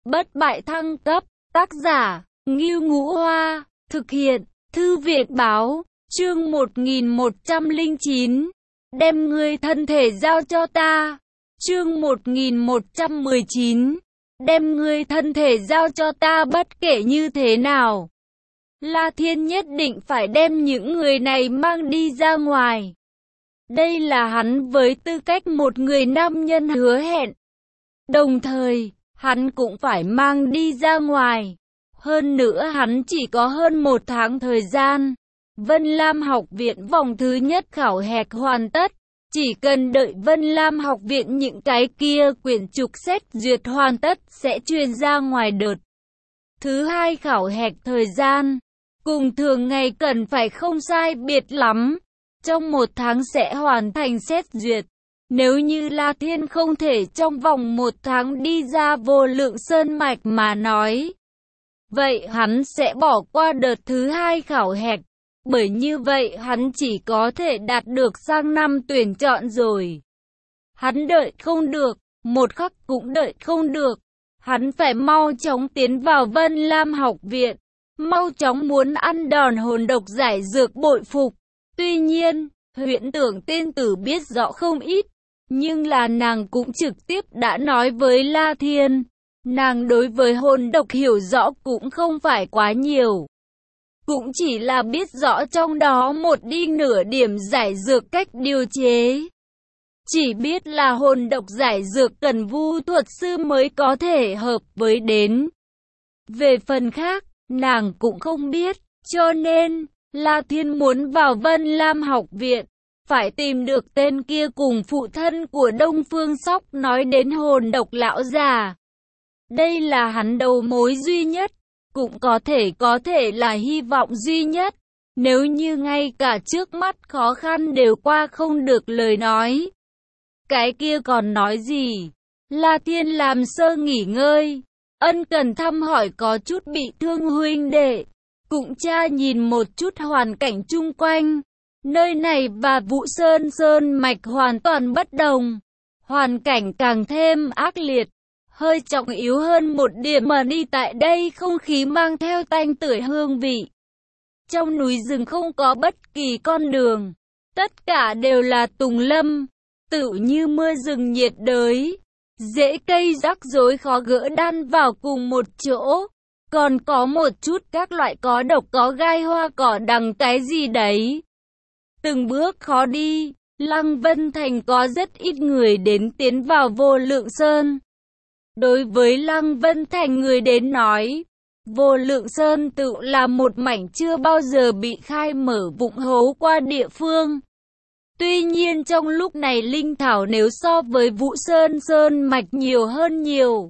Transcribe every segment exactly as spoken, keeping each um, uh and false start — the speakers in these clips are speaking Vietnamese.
bất bại thăng cấp, tác giả, Ngưu Ngũ Hoa, thực hiện, Thư viện Báo, chương một nghìn một trăm lẻ chín, đem ngươi thân thể giao cho ta, chương một nghìn một trăm mười chín, đem ngươi thân thể giao cho ta bất kể như thế nào. La Thiên nhất định phải đem những người này mang đi ra ngoài. Đây là hắn với tư cách một người nam nhân hứa hẹn. Đồng thời, hắn cũng phải mang đi ra ngoài. Hơn nữa hắn chỉ có hơn một tháng thời gian. Vân Lam học viện vòng thứ nhất khảo hạch hoàn tất. Chỉ cần đợi Vân Lam học viện những cái kia quyển trục xét duyệt hoàn tất sẽ truyền ra ngoài đợt thứ hai khảo hạch thời gian. Cùng thường ngày cần phải không sai biệt lắm. Trong một tháng sẽ hoàn thành xét duyệt. Nếu như La Thiên không thể trong vòng một tháng đi ra Vô Lượng Sơn Mạch mà nói, vậy hắn sẽ bỏ qua đợt thứ hai khảo hạch. Bởi như vậy hắn chỉ có thể đạt được sang năm tuyển chọn rồi. Hắn đợi không được, một khắc cũng đợi không được. Hắn phải mau chóng tiến vào Vân Lam học viện. Mau chóng muốn ăn đòn hồn độc giải dược bội phục. Tuy nhiên, Huyễn Tưởng tiên tử biết rõ không ít. Nhưng là nàng cũng trực tiếp đã nói với La Thiên. Nàng đối với hồn độc hiểu rõ cũng không phải quá nhiều. Cũng chỉ là biết rõ trong đó một đi nửa điểm giải dược cách điều chế. Chỉ biết là hồn độc giải dược cần vu thuật sư mới có thể hợp với đến. Về phần khác, nàng cũng không biết, cho nên, La Thiên muốn vào Vân Lam học viện, phải tìm được tên kia cùng phụ thân của Đông Phương Sóc nói đến hồn độc lão già. Đây là hắn đầu mối duy nhất, cũng có thể có thể là hy vọng duy nhất. Nếu như ngay cả trước mắt khó khăn đều qua không được lời nói. Cái kia còn nói gì? La Thiên làm sơ nghỉ ngơi, ân cần thăm hỏi có chút bị thương huynh đệ. Cũng cha nhìn một chút hoàn cảnh chung quanh. Nơi này và Vũ Sơn Sơn Mạch hoàn toàn bất đồng. Hoàn cảnh càng thêm ác liệt. Hơi trọng yếu hơn một điểm mà đi tại đây không khí mang theo tanh tưởi hương vị. Trong núi rừng không có bất kỳ con đường. Tất cả đều là tùng lâm. Tựu như mưa rừng nhiệt đới. Rễ cây rắc rối khó gỡ đan vào cùng một chỗ. Còn có một chút các loại có độc có gai hoa cỏ đằng cái gì đấy. Từng bước khó đi, Lăng Vân Thành có rất ít người đến tiến vào Vô Lượng Sơn. Đối với Lăng Vân Thành người đến nói, Vô Lượng Sơn tự là một mảnh chưa bao giờ bị khai mở vụng hấu qua địa phương. Tuy nhiên trong lúc này linh thảo nếu so với Vũ Sơn Sơn Mạch nhiều hơn nhiều.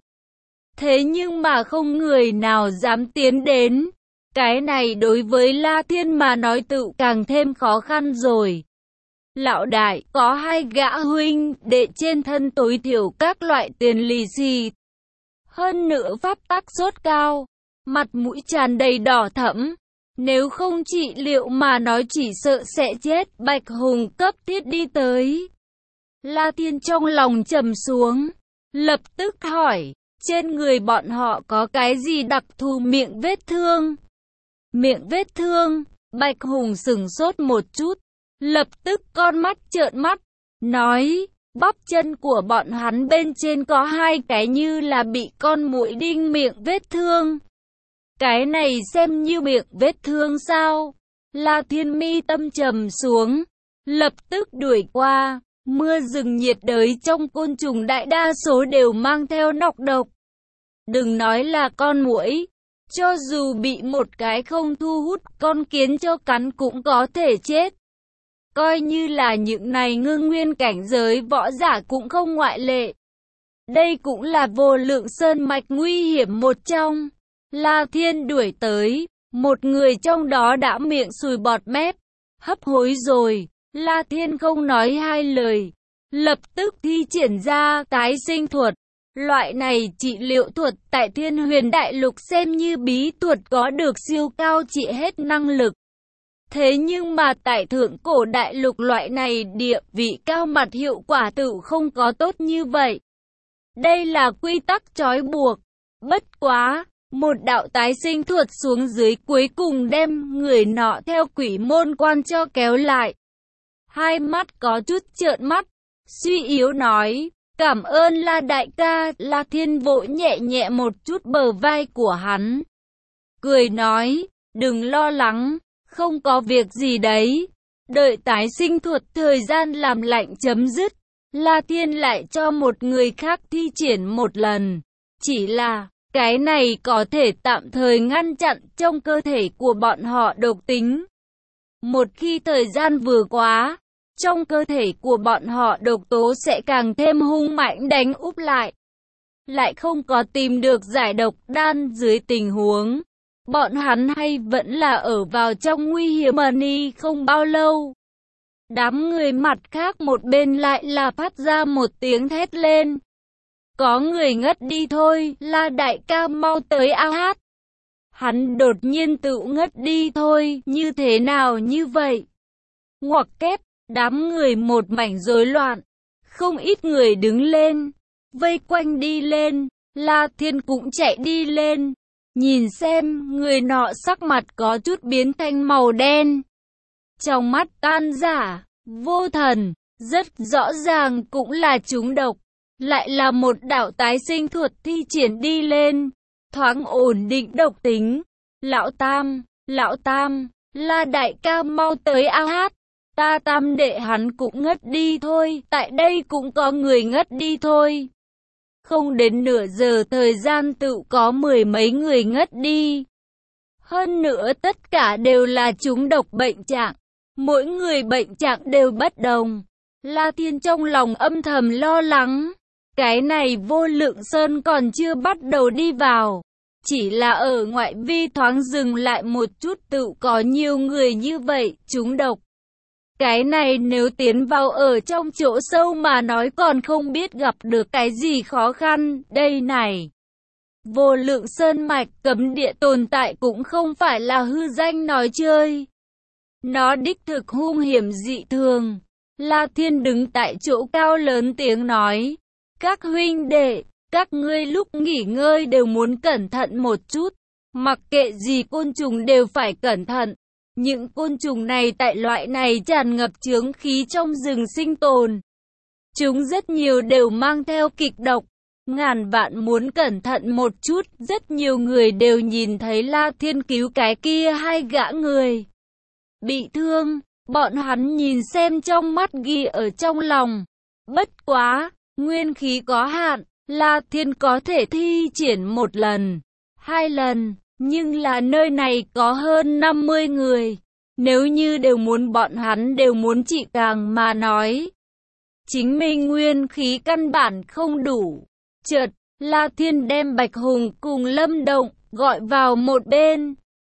Thế nhưng mà không người nào dám tiến đến. Cái này đối với La Thiên mà nói tự càng thêm khó khăn rồi. Lão đại, có hai gã huynh đệ trên thân tối thiểu các loại tiền lì xì. Hơn nữa pháp tắc sốt cao, mặt mũi tràn đầy đỏ thẫm. Nếu không trị liệu mà nói chỉ sợ sẽ chết. Bạch Hùng cấp thiết đi tới. La Thiên trong lòng trầm xuống, lập tức hỏi. Trên người bọn họ có cái gì đặc thù miệng vết thương? Miệng vết thương, Bạch Hùng sửng sốt một chút, lập tức con mắt trợn mắt, nói, bắp chân của bọn hắn bên trên có hai cái như là bị con muỗi đinh miệng vết thương. Cái này xem như miệng vết thương sao? La Thiên mi tâm trầm xuống, lập tức đuổi qua. Mưa rừng nhiệt đới trong côn trùng đại đa số đều mang theo nọc độc. Đừng nói là con muỗi, cho dù bị một cái không thu hút con kiến cho cắn cũng có thể chết. Coi như là những này ngưng nguyên cảnh giới võ giả cũng không ngoại lệ. Đây cũng là Vô Lượng Sơn Mạch nguy hiểm một trong. La Thiên đuổi tới, một người trong đó đã miệng sùi bọt mép, hấp hối rồi. La Thiên không nói hai lời, lập tức thi triển ra tái sinh thuật. Loại này trị liệu thuật tại Thiên Huyền Đại Lục xem như bí thuật có được siêu cao trị hết năng lực. Thế nhưng mà tại Thượng Cổ Đại Lục loại này địa vị cao mặt hiệu quả tự không có tốt như vậy. Đây là quy tắc trói buộc. Bất quá, một đạo tái sinh thuật xuống dưới cuối cùng đem người nọ theo quỷ môn quan cho kéo lại. Hai mắt có chút trợn mắt, suy yếu nói, cảm ơn La đại ca. La Thiên vỗ nhẹ nhẹ một chút bờ vai của hắn. Cười nói, đừng lo lắng, không có việc gì đấy. Đợi tái sinh thuật thời gian làm lạnh chấm dứt, La Thiên lại cho một người khác thi triển một lần. Chỉ là, cái này có thể tạm thời ngăn chặn trong cơ thể của bọn họ độc tính. Một khi thời gian vừa quá, trong cơ thể của bọn họ độc tố sẽ càng thêm hung mạnh đánh úp lại. Lại không có tìm được giải độc đan dưới tình huống. Bọn hắn hay vẫn là ở vào trong nguy hiểm ni không bao lâu. Đám người mặt khác một bên lại là phát ra một tiếng thét lên. Có người ngất đi thôi, La đại ca mau tới a hát. Hắn đột nhiên tự ngất đi thôi, như thế nào như vậy? Ngoặc kép, đám người một mảnh rối loạn. Không ít người đứng lên, vây quanh đi lên, La Thiên cũng chạy đi lên. Nhìn xem, người nọ sắc mặt có chút biến thành màu đen. Trong mắt tan giả, vô thần, rất rõ ràng cũng là trúng độc. Lại là một đạo tái sinh thuật thi triển đi lên, thoáng ổn định độc tính. Lão Tam, Lão Tam, La đại ca mau tới a hát. Ta Tam đệ hắn cũng ngất đi thôi, tại đây cũng có người ngất đi thôi. Không đến nửa giờ thời gian tự có mười mấy người ngất đi. Hơn nữa tất cả đều là trúng độc bệnh trạng. Mỗi người bệnh trạng đều bất đồng. La Thiên trong lòng âm thầm lo lắng. Cái này Vô Lượng Sơn còn chưa bắt đầu đi vào. Chỉ là ở ngoại vi thoáng dừng lại một chút tự có nhiều người như vậy trúng độc. Cái này nếu tiến vào ở trong chỗ sâu mà nói còn không biết gặp được cái gì khó khăn, đây này. Vô Lượng Sơn mạch cấm địa tồn tại cũng không phải là hư danh nói chơi. Nó đích thực hung hiểm dị thường. La Thiên đứng tại chỗ cao lớn tiếng nói. Các huynh đệ, các ngươi lúc nghỉ ngơi đều muốn cẩn thận một chút. Mặc kệ gì côn trùng đều phải cẩn thận. Những côn trùng này tại loại này tràn ngập chướng khí trong rừng sinh tồn. Chúng rất nhiều đều mang theo kịch độc. Ngàn vạn muốn cẩn thận một chút. Rất nhiều người đều nhìn thấy La Thiên cứu cái kia hai gã người bị thương. Bọn hắn nhìn xem trong mắt ghi ở trong lòng. Bất quá, nguyên khí có hạn. La Thiên có thể thi triển một lần, hai lần. Nhưng là nơi này có hơn năm mươi người. Nếu như đều muốn bọn hắn đều muốn trị càng mà nói. Chính mình nguyên khí căn bản không đủ. Chợt, La Thiên đem Bạch Hùng cùng Lâm Động gọi vào một bên.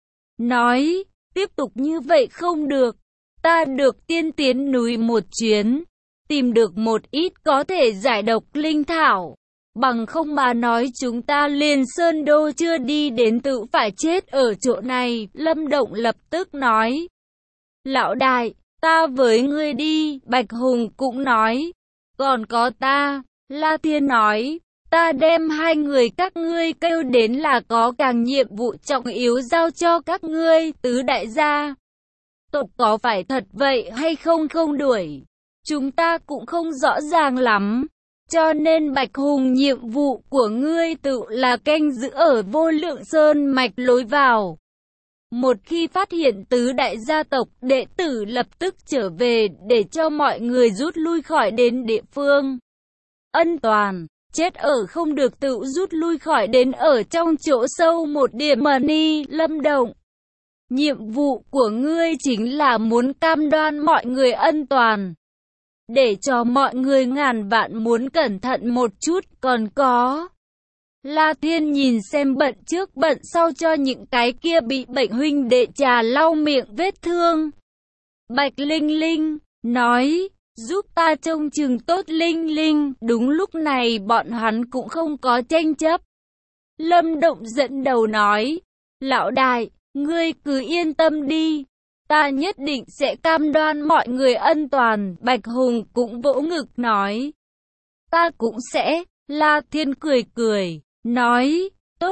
Nói, tiếp tục như vậy không được. Ta được tiên tiến núi một chuyến. Tìm được một ít có thể giải độc linh thảo. Bằng không mà nói chúng ta liền Sơn Đô chưa đi đến tự phải chết ở chỗ này. Lâm Động lập tức nói. Lão đại, ta với ngươi đi. Bạch Hùng cũng nói. Còn có ta. La Thiên nói. Ta đem hai người các ngươi kêu đến là có càng nhiệm vụ trọng yếu giao cho các ngươi. Tứ đại gia. Tộc có phải thật vậy hay không không đuổi. Chúng ta cũng không rõ ràng lắm. Cho nên Bạch Hùng nhiệm vụ của ngươi tự là canh giữ ở Vô Lượng Sơn mạch lối vào. Một khi phát hiện tứ đại gia tộc, đệ tử lập tức trở về để cho mọi người rút lui khỏi đến địa phương an toàn. Chết ở không được tự rút lui khỏi đến ở trong chỗ sâu một điểm mà ni. Lâm Động, nhiệm vụ của ngươi chính là muốn cam đoan mọi người an toàn. Để cho mọi người ngàn vạn muốn cẩn thận một chút. Còn có, La Thiên nhìn xem bận trước bận sau cho những cái kia bị bệnh huynh đệ trà lau miệng vết thương. Bạch Linh Linh nói, giúp ta trông chừng tốt Linh Linh. Đúng lúc này bọn hắn cũng không có tranh chấp. Lâm Động dẫn đầu nói, lão đại, ngươi cứ yên tâm đi. Ta nhất định sẽ cam đoan mọi người an toàn. Bạch Hùng cũng vỗ ngực nói. Ta cũng sẽ. La Thiên cười cười, nói. Tốt.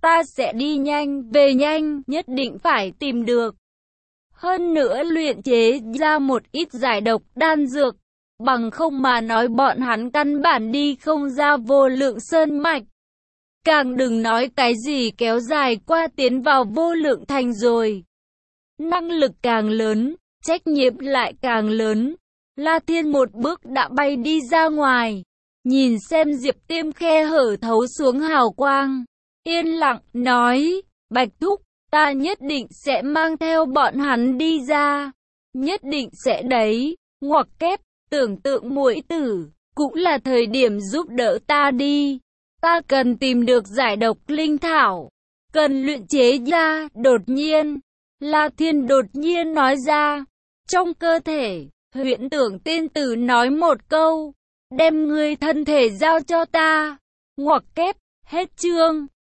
ta sẽ đi nhanh, về nhanh, nhất định phải tìm được. Hơn nữa luyện chế ra một ít giải độc đan dược, bằng không mà nói bọn hắn căn bản đi không ra vô lượng sơn mạch. Càng đừng nói cái gì kéo dài qua tiến vào vô lượng thành rồi. Năng lực càng lớn, trách nhiệm lại càng lớn. La Thiên một bước đã bay đi ra ngoài, nhìn xem Diệp Tiêm khe hở thấu xuống hào quang, yên lặng nói, Bạch Thúc, ta nhất định sẽ mang theo bọn hắn đi ra, nhất định sẽ đấy, ngoặc kép, tưởng tượng muội tử, cũng là thời điểm giúp đỡ ta đi, ta cần tìm được giải độc linh thảo, cần luyện chế ra, đột nhiên, La Thiên đột nhiên nói ra, trong cơ thể, Huyễn Tưởng tiên tử nói một câu, đem ngươi thân thể giao cho ta, ngoặc kép, hết chương.